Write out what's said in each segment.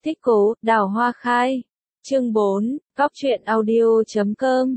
Thích Cố, Đào Hoa Khai. Chương 4, Góc truyện audio.com.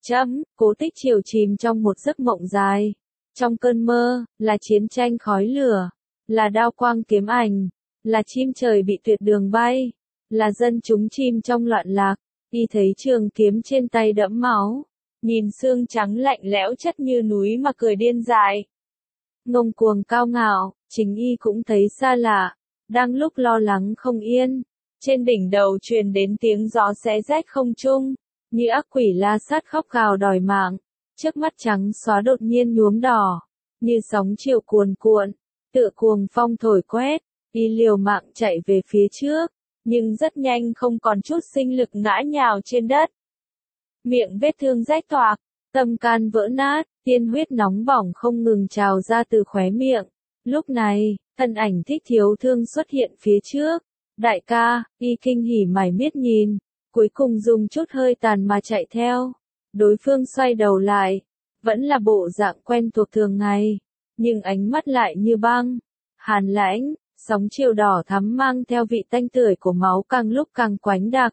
Cố Tích Triều chìm trong một giấc mộng dài. Trong cơn mơ, là chiến tranh khói lửa, là đao quang kiếm ảnh, là chim trời bị tuyệt đường bay, là dân chúng chìm trong loạn lạc. Y thấy trường kiếm trên tay đẫm máu, nhìn xương trắng lạnh lẽo chất như núi mà cười điên dại. Ngông cuồng cao ngạo, chính y cũng thấy xa lạ, đang lúc lo lắng không yên. Trên đỉnh đầu truyền đến tiếng gió xé rách không trung, như ác quỷ la sát khóc gào đòi mạng. Trước mắt trắng xóa đột nhiên nhuốm đỏ, như sóng chiều cuồn cuộn, tựa cuồng phong thổi quét. Y liều mạng chạy về phía trước, nhưng rất nhanh không còn chút sinh lực ngã nhào trên đất. Miệng vết thương rách toạc, tâm can vỡ nát, tiên huyết nóng bỏng không ngừng trào ra từ khóe miệng. Lúc này, thân ảnh Thích Thiếu Thương xuất hiện phía trước. Đại ca, y kinh hỉ mải miết nhìn, cuối cùng dùng chút hơi tàn mà chạy theo. Đối phương xoay đầu lại, vẫn là bộ dạng quen thuộc thường ngày, nhưng ánh mắt lại như băng, hàn lãnh, sóng chiều đỏ thắm mang theo vị tanh tưởi của máu càng lúc càng quánh đặc.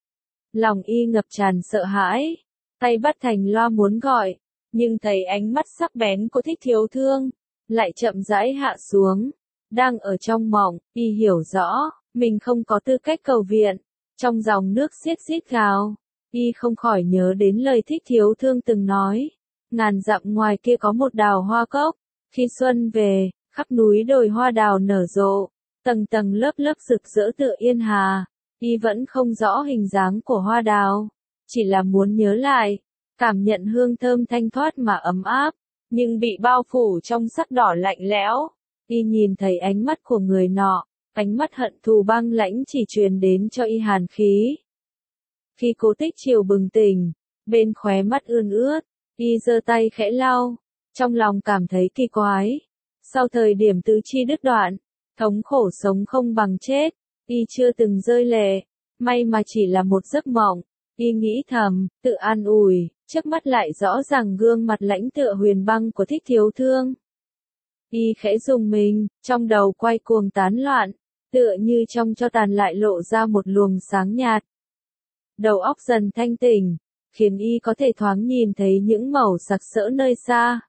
Lòng y ngập tràn sợ hãi, tay bắt thành loa muốn gọi, nhưng thấy ánh mắt sắc bén của Thích Thiếu Thương, lại chậm rãi hạ xuống. Đang ở trong mộng, y hiểu rõ, mình không có tư cách cầu viện. Trong dòng nước xiết xít gào, y không khỏi nhớ đến lời Thích Thiếu Thương từng nói. Ngàn dặm ngoài kia có một đào hoa cốc, khi xuân về, khắp núi đồi hoa đào nở rộ, tầng tầng lớp lớp rực rỡ tựa yên hà. Y vẫn không rõ hình dáng của hoa đào, chỉ là muốn nhớ lại, cảm nhận hương thơm thanh thoát mà ấm áp, nhưng bị bao phủ trong sắc đỏ lạnh lẽo. Y nhìn thấy ánh mắt của người nọ, ánh mắt hận thù băng lãnh chỉ truyền đến cho y hàn khí. Khi Cố Tích Triều bừng tỉnh, bên khóe mắt ươn ướt, y giơ tay khẽ lau, trong lòng cảm thấy kỳ quái. Sau thời điểm tứ chi đứt đoạn, thống khổ sống không bằng chết, y chưa từng rơi lệ, may mà chỉ là một giấc mộng. Y nghĩ thầm, tự an ủi, trước mắt lại rõ ràng gương mặt lãnh tựa huyền băng của Thích Thiếu Thương. Y khẽ rùng mình, trong đầu quay cuồng tán loạn, tựa như trong tro tàn lại lộ ra một luồng sáng nhạt. Đầu óc dần thanh tỉnh, khiến y có thể thoáng nhìn thấy những màu sặc sỡ nơi xa.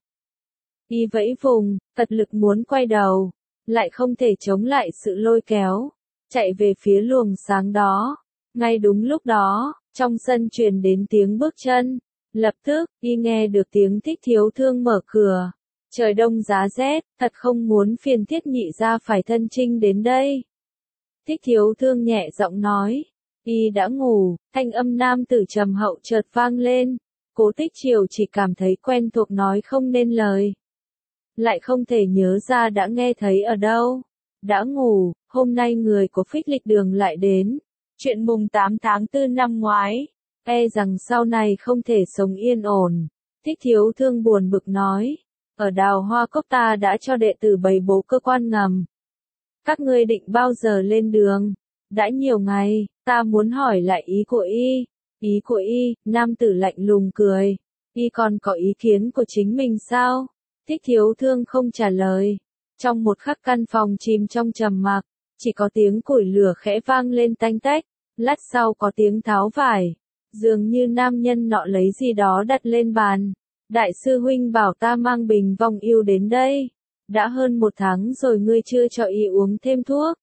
Y vẫy vùng, tật lực muốn quay đầu, lại không thể chống lại sự lôi kéo, chạy về phía luồng sáng đó. Ngay đúng lúc đó, trong sân truyền đến tiếng bước chân. Lập tức, y nghe được tiếng Thích Thiếu Thương mở cửa. Trời đông giá rét, thật không muốn phiền Thiết nhị ra phải thân chinh đến đây. Thích Thiếu Thương nhẹ giọng nói. Y đã ngủ, thanh âm nam tử trầm hậu chợt vang lên. Cố Tích Triều chỉ cảm thấy quen thuộc nói không nên lời. Lại không thể nhớ ra đã nghe thấy ở đâu. Đã ngủ, hôm nay người của Phích Lịch Đường lại đến. Chuyện mùng 8 tháng 4 năm ngoái. E rằng sau này không thể sống yên ổn. Thích Thiếu Thương buồn bực nói. Ở Đào Hoa Cốc ta đã cho đệ tử bày bố cơ quan ngầm. Các ngươi định bao giờ lên đường? Đã nhiều ngày, ta muốn hỏi lại ý của y. Ý của y, nam tử lạnh lùng cười. Y còn có ý kiến của chính mình sao? Thích Thiếu Thương không trả lời. Trong một khắc căn phòng chìm trong trầm mặc, chỉ có tiếng củi lửa khẽ vang lên tanh tách. Lát sau có tiếng tháo vải. Dường như nam nhân nọ lấy gì đó đặt lên bàn. Đại sư huynh bảo ta mang bình vong yêu đến đây. Đã hơn 1 tháng rồi ngươi chưa cho y uống thêm thuốc.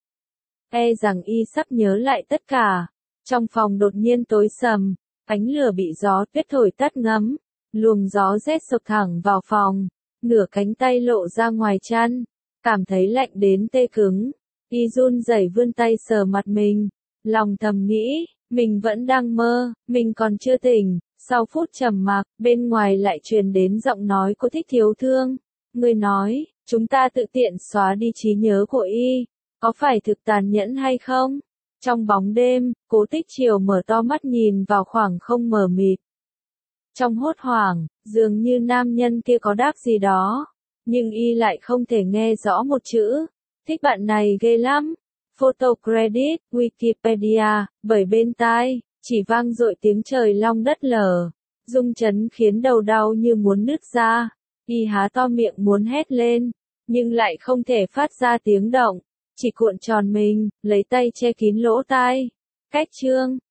E rằng y sắp nhớ lại tất cả. Trong phòng đột nhiên tối sầm, ánh lửa bị gió tuyết thổi tắt ngấm. Luồng gió rét sộc thẳng vào phòng. Nửa cánh tay lộ ra ngoài chăn. Cảm thấy lạnh đến tê cứng. Y run rẩy vươn tay sờ mặt mình. Lòng thầm nghĩ, mình vẫn đang mơ, mình còn chưa tỉnh. Sau phút trầm mặc, bên ngoài lại truyền đến giọng nói của Thích Thiếu Thương. Người nói, chúng ta tự tiện xóa đi trí nhớ của y, có phải thực tàn nhẫn hay không? Trong bóng đêm, Cố Tích Triều mở to mắt nhìn vào khoảng không mờ mịt. Trong hốt hoảng, dường như nam nhân kia có đáp gì đó, nhưng y lại không thể nghe rõ một chữ. Thích bạn này ghê lắm. Photo credit, Wikipedia, bởi bên tai, chỉ vang dội tiếng trời long đất lở, rung chấn khiến đầu đau như muốn nứt ra. Y há to miệng muốn hét lên, nhưng lại không thể phát ra tiếng động. chỉ cuộn tròn mình, lấy tay che kín lỗ tai. Cách chương